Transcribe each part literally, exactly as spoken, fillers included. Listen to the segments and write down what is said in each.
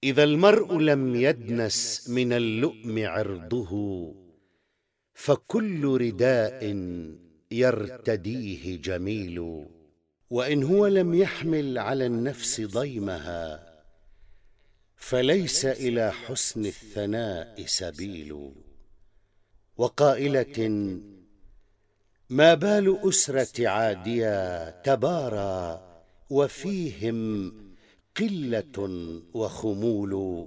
إذا المرء لم يدنس من اللؤم عرضه فكل رداء يرتديه جميل، وإن هو لم يحمل على النفس ضيمها فليس إلى حسن الثناء سبيل. وقائلة: ما بال أسرة عادية تبارى وفيهم قلة وخمول،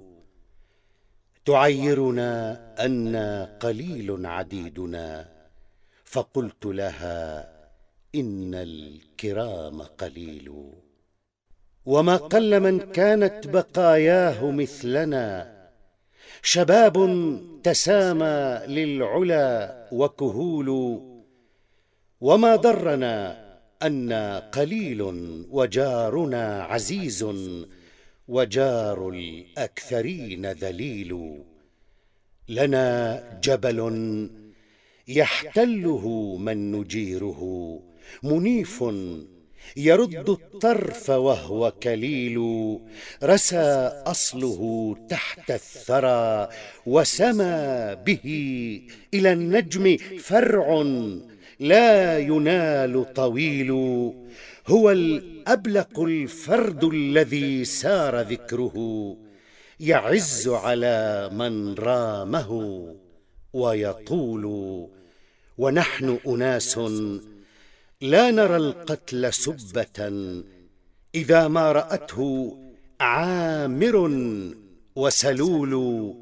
تعيرنا أنا قليل عديدنا، فقلت لها إن الكرام قليل. وما قل من كانت بقاياه مثلنا، شباب تسامى للعلا وكهول، وما ضرنا أنا قليل وجارنا عزيز، وجار الأكثرين ذليل. لنا جبل يحتله من نجيره، منيف يرد الطرف وهو كليل، رسى أصله تحت الثرى وسمى به إلى النجم فرع لا ينال طويل. هو الأبلق الفرد الذي سار ذكره، يعز على من رامه ويطول. ونحن أناس لا نرى القتل سبة إذا ما رأته عامر وسلول.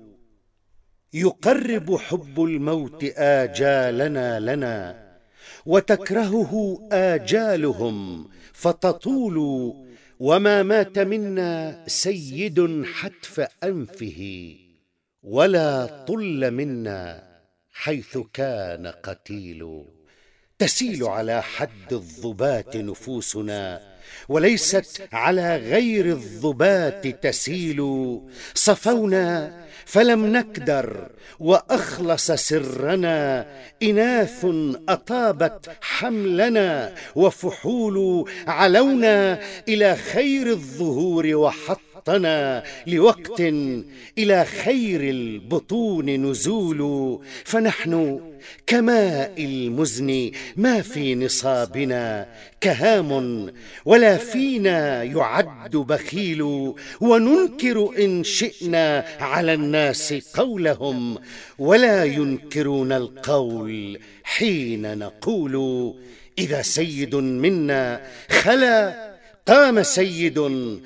يقرب حب الموت آجالنا لنا، وتكرهه آجالهم فتطول. وما مات منا سيد حتف أنفه، ولا طل منا حيث كان قتيل. تسيل على حد الضبات نفوسنا، وليست على غير الضبات تسيل. صفونا فلم نكدر وأخلص سرنا، إناث أطابت حملنا وفحول. علونا إلى خير الظهور وحطنا لوقت إلى خير البطون نزول. فنحن كماء المزن ما في نصابنا كهام، ولا فينا يعد بخيل. وننكر إن شئنا على الناس قولهم، ولا ينكرون القول حين نقول. إذا سيد منا خلا قام سيد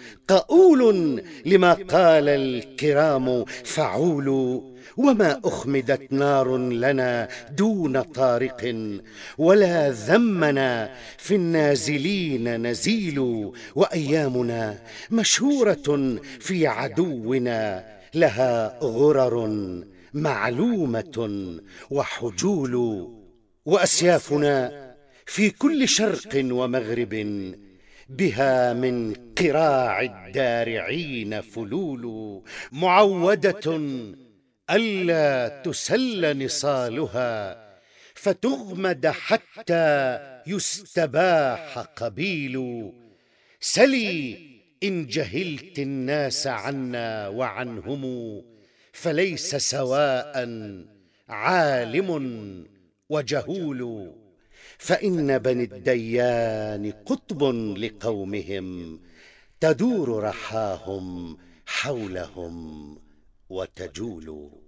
قؤول، لما قال الكرام فعول. وما أخمدت نار لنا دون طارق، ولا ذمنا في النازلين نزيل. وأيامنا مشهورة في عدونا، لها غرر معلومة وحجول. وأسيافنا في كل شرق ومغرب، بها من قراع الدارعين فلول. معودة ألا تسل نصالها، فتغمد حتى يستباح قبيل. سلي إن جهلت الناس عنا وعنهم، فليس سواء عالم وجهول. فإن بني الديان قطب لقومهم، تدور رحاهم حولهم وتجول.